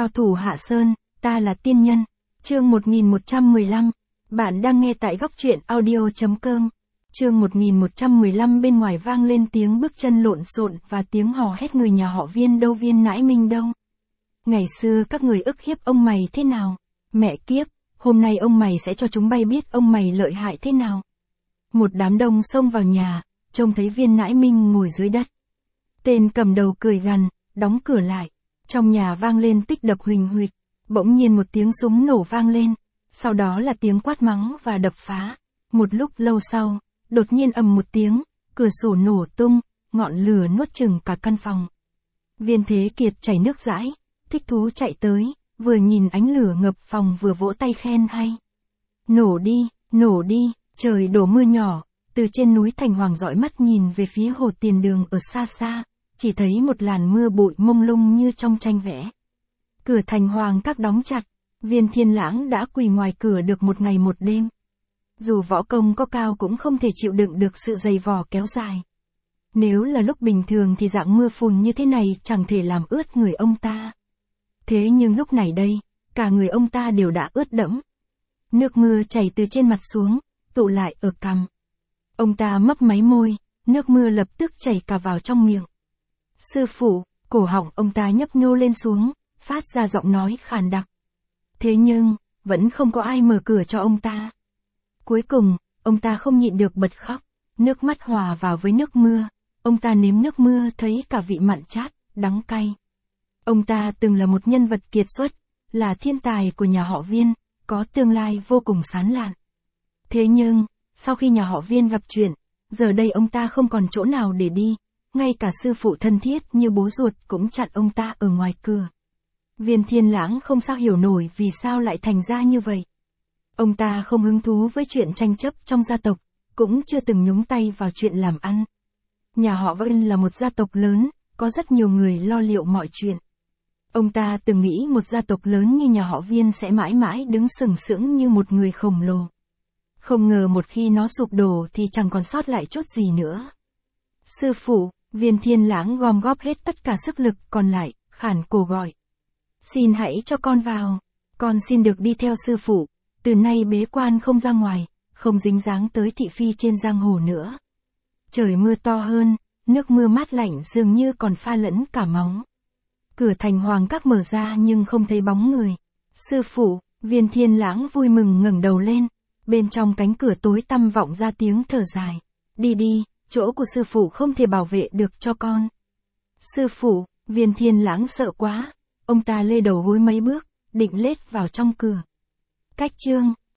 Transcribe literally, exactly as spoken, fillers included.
Cao thủ Hạ Sơn, ta là tiên nhân. Chương một nghìn một trăm mười lăm. Bạn đang nghe tại góc truyện audio chấm com. Chương một nghìn một trăm mười lăm. Bên ngoài vang lên tiếng bước chân lộn xộn và tiếng hò hét người nhà họ Viên đâu, Viên Nãi Minh đâu. Ngày xưa các người ức hiếp ông mày thế nào? Mẹ kiếp, hôm nay ông mày sẽ cho chúng bay biết ông mày lợi hại thế nào. Một đám đông xông vào nhà, trông thấy Viên Nãi Minh ngồi dưới đất. Tên cầm đầu cười gằn, đóng cửa lại. Trong nhà vang lên tích đập huỳnh huỵch, bỗng nhiên một tiếng súng nổ vang lên, sau đó là tiếng quát mắng và đập phá. Một lúc lâu sau, đột nhiên ầm một tiếng, cửa sổ nổ tung, ngọn lửa nuốt chửng cả căn phòng. Viên Thế Kiệt chảy nước dãi, thích thú chạy tới, vừa nhìn ánh lửa ngập phòng vừa vỗ tay khen hay. Nổ đi, nổ đi, trời đổ mưa nhỏ, từ trên núi Thành Hoàng dõi mắt nhìn về phía hồ Tiền Đường ở xa xa, chỉ thấy một làn mưa bụi mông lung như trong tranh vẽ. Cửa Thành Hoàng các đóng chặt, Viên Thiên Lãng đã quỳ ngoài cửa được một ngày một đêm. Dù võ công có cao cũng không thể chịu đựng được sự dày vò kéo dài. Nếu là lúc bình thường thì dạng mưa phùn như thế này chẳng thể làm ướt người ông ta. Thế nhưng lúc này đây, cả người ông ta đều đã ướt đẫm. Nước mưa chảy từ trên mặt xuống, tụ lại ở cằm. Ông ta mấp máy môi, nước mưa lập tức chảy cả vào trong miệng. Sư phụ, cổ họng ông ta nhấp nhô lên xuống, phát ra giọng nói khàn đặc. Thế nhưng, vẫn không có ai mở cửa cho ông ta. Cuối cùng, ông ta không nhịn được bật khóc, nước mắt hòa vào với nước mưa. Ông ta nếm nước mưa thấy cả vị mặn chát, đắng cay. Ông ta từng là một nhân vật kiệt xuất, là thiên tài của nhà họ Viên, có tương lai vô cùng sáng lạn. Thế nhưng, sau khi nhà họ Viên gặp chuyện, giờ đây ông ta không còn chỗ nào để đi, ngay cả sư phụ thân thiết như bố ruột cũng chặn ông ta ở ngoài cửa. Viên Thiên Lãng không sao hiểu nổi vì sao lại thành ra như vậy. Ông ta không hứng thú với chuyện tranh chấp trong gia tộc, cũng chưa từng nhúng tay vào chuyện làm ăn. Nhà họ Viên là một gia tộc lớn, có rất nhiều người lo liệu mọi chuyện. Ông ta từng nghĩ một gia tộc lớn như nhà họ Viên sẽ mãi mãi đứng sừng sững như một người khổng lồ. Không ngờ một khi nó sụp đổ thì chẳng còn sót lại chút gì nữa. Sư phụ, Viên Thiên Lãng gom góp hết tất cả sức lực còn lại, khản cổ gọi. Xin hãy cho con vào, con xin được đi theo sư phụ, từ nay bế quan không ra ngoài, không dính dáng tới thị phi trên giang hồ nữa. Trời mưa to hơn, nước mưa mát lạnh dường như còn pha lẫn cả máu. Cửa Thành Hoàng các mở ra nhưng không thấy bóng người. Sư phụ, Viên Thiên Lãng vui mừng ngẩng đầu lên, bên trong cánh cửa tối tăm vọng ra tiếng thở dài. Đi đi, chỗ của sư phụ không thể bảo vệ được cho con. Sư phụ, Viên Thiên Lãng sợ quá, ông ta lê đầu gối mấy bước, định lết vào trong cửa. Cách chương